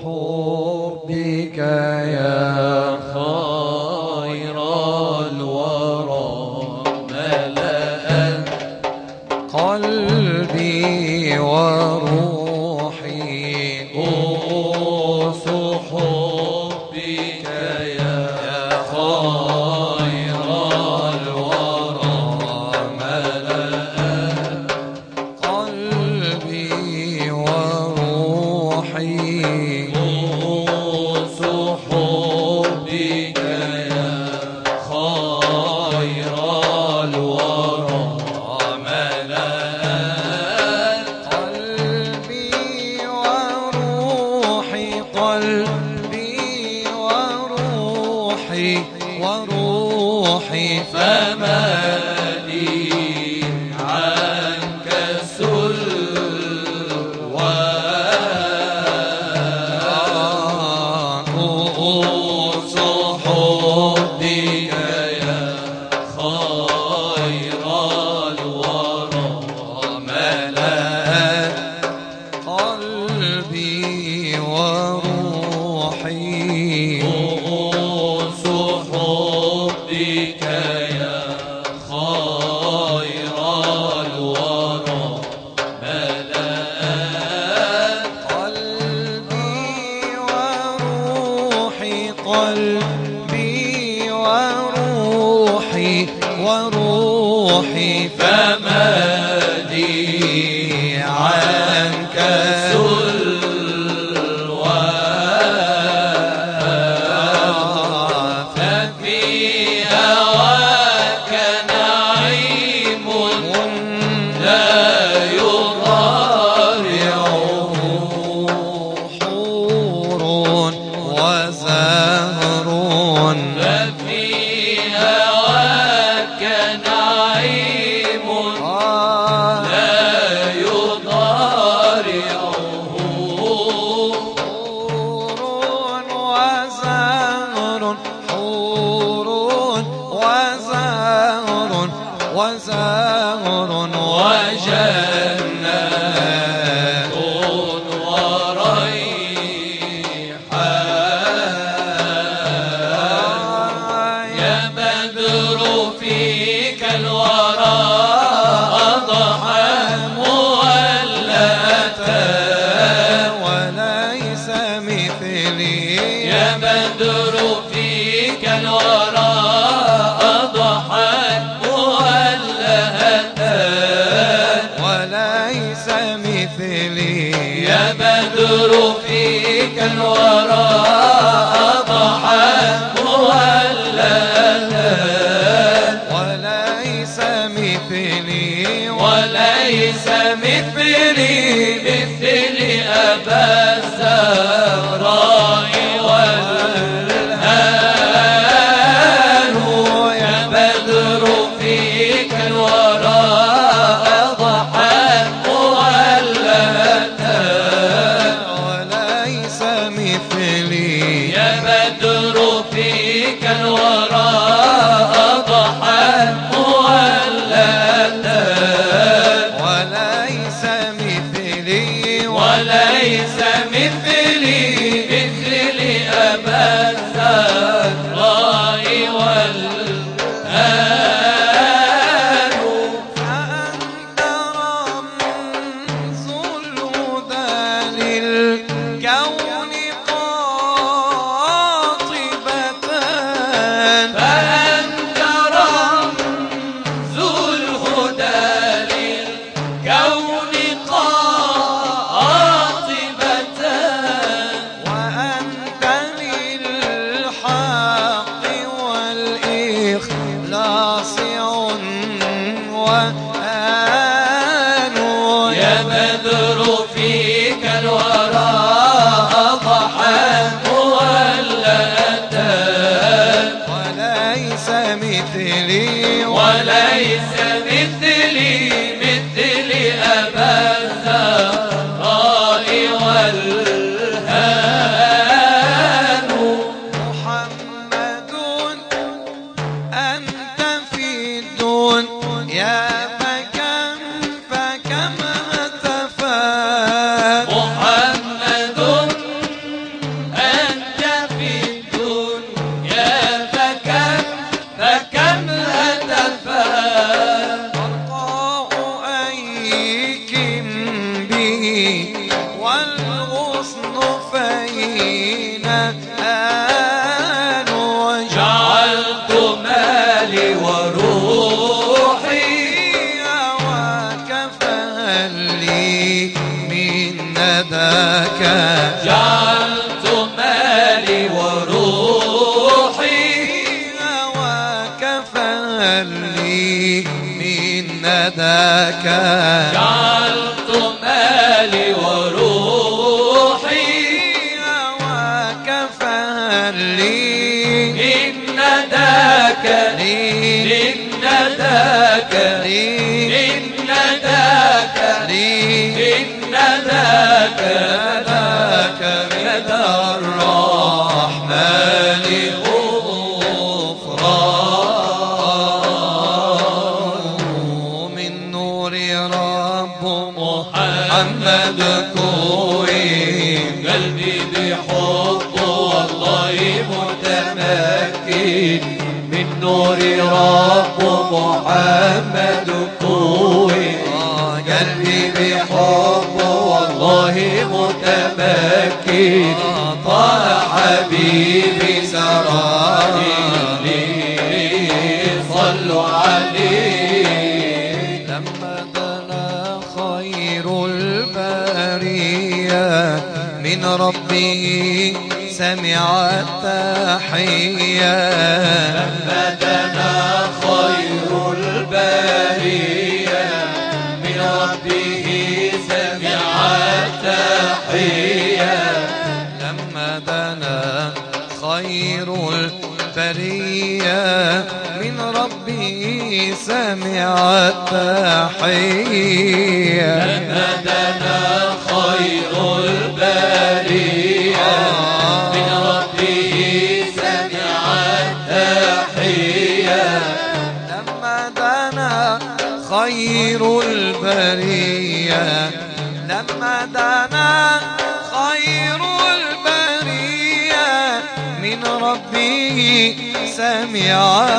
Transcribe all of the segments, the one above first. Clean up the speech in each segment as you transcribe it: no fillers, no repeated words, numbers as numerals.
حبك يا خير الورى ملأ قلبي وروحي أوس حبك يا خير الورى ملأ قلبي وروحي أوس حبك يا خير الورى ملأ وروحي فما لي عنك سلوى أوس حبك يا خير الورى ملأت قلبي وروحي أوس حبك يا خير الورى ملأت قلبي وروحي فما لي عنك سلوى ففي هواك نعيم لا يضارعه حور وزهر ففي هواك نعيم لا يضارعه حور وزهر وجنات وريحان يا بدر فيك الورى أضحى مولتا وليس مثلي يا بدر فيك الورى أضحى وليس مثلي يا بدر فيك الورى أضحى مولتا وليس مثلي مثل أبا الزهراء والهان يا بدر فيك الورى أضحى مولتا وليس مثلي يا بدر فيك الورى أضحى مولتا وليس مثلي مثل أبا الزهراء والهان فأنت رمز الهدى للكون قاطبة فأنت رمز الهدى للكون قاطبة والغصن فينا آن وجعلت مالي وروحي وكفى لي من نداك جعلت مالي وروحي وكفى لي من نداك جعلت مالي وروحي وكفى لي من نداك من نداك من نداك من نداك نداك رضا الرحمن غفران من نور رب محمد كوين قلبي بحبه والله متمكن من نور رب محمد كوين قلبي بحبه والله متمكن طه حبيبي سراني صلوا عليه لما دنا خير البرية من ربه سمع التحية لما دنا خير البرية من ربه سمع التحية لما دنا خير البرية من ربه سمع التحية لما دنا خير البرية من ربه سمع التحية لما دنا خير البرية لما دنا خير البرية من ربه سمع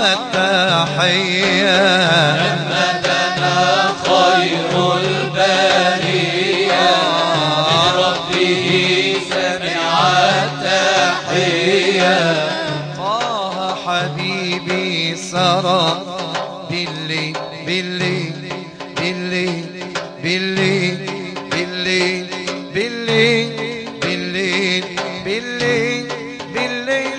التحية لما دنا خير البرية من ربه سمع التحية طه حبيبي سرى بالليل بالليل بالليل بالليل بالليل بالليل بالليل بالليل بالليل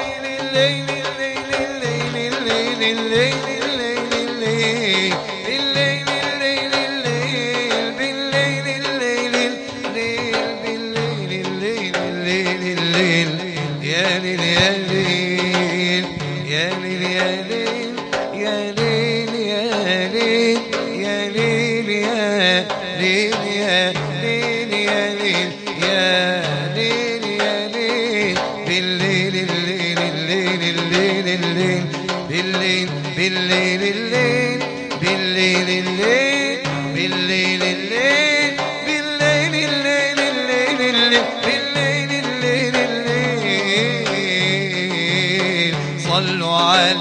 صلوا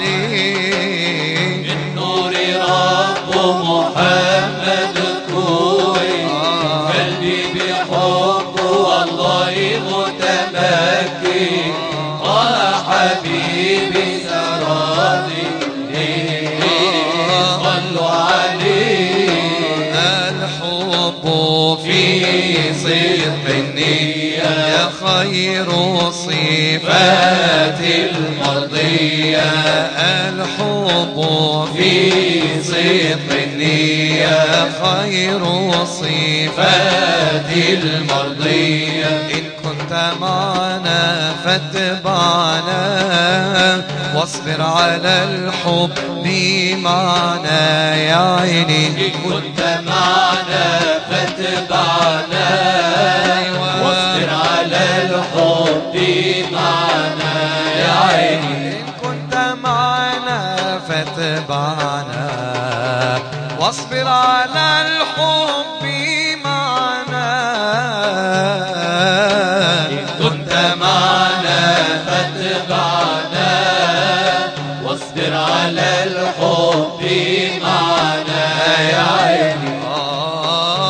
عليه من نور رب محمد كوين قلبي بحبه والله متمكن حبيبي سرادي صلوا عليه الحب في صدق النية خير صفات المرضية الحب في صدق النية خير صفات المرضية إن كنت معنا فاتبعنا واصبر على الحب معنا يا عيني إن كنت معنا فاتبعنا واصبر على الحب معنا يا عيني إن كنت معنا فاتبعنا واصبر على الحب معنا إن كنت معنا فاتبعنا واصبر على الحب معنا يا عيني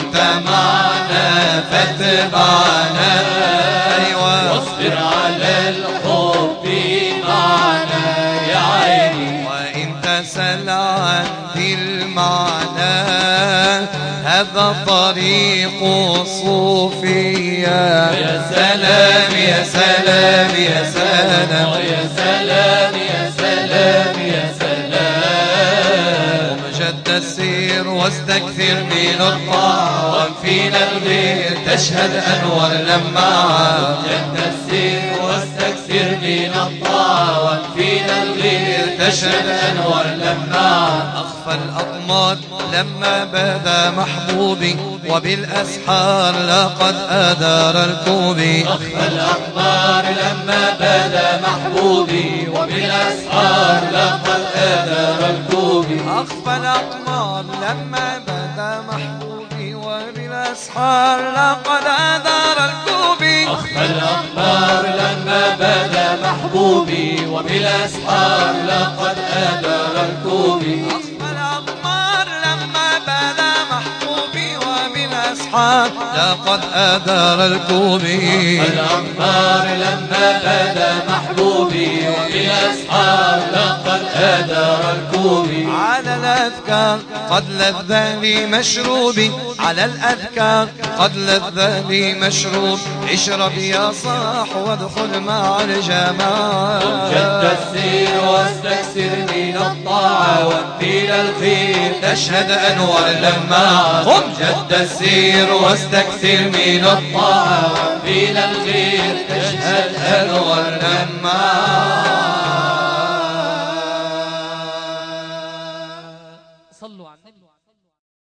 كنت معنا فاتبعنا واصبر على الحب معنا يا عيني. وإن تسأل عن ذي المعنى هذا طريق صوفيا. يا سلام يا سلام يا سلام يا سلام يا سلام يا سلام. ومجد السير واستكثر من الطاعة وانفينا الغير تشهد أنور لمعة. ومجد السير واستكثر من الطاعة وانفينا الغير تشهد أنور لمعة. أخفى الأطمار لما بدا محبوبي وبالأسحار لقد أدار الكوبي. أخفى الأطمار لما بدا محبوبي وبالأسحار لقد أدار الكوبي. أخفى الأطمار لما بدا محبوبي وبالأسحار لقد أدار الكوبي. أخفى الأطمار لما بدا محبوبي وبالأسحار لقد أدار الكوبي. أخفى الأطمار لما بدا محبوبي وبالأسحار لقد أدار الكوبي. الأطمار لما بدا محبوبي وبالأسحار لقد أدار الكوبي. على الأذكار قد لذ لي مشروبي، على الأذكار قد لذ لي مشروب. اشرب يا صاح وادخل مع الجماعة. جد السير واستكثر من الطاعة وانفيل الخير تشهد أنور لمعة. قم جد السير واستكثر من الطاعة وانفيل الخير تشهد أنور لمعة.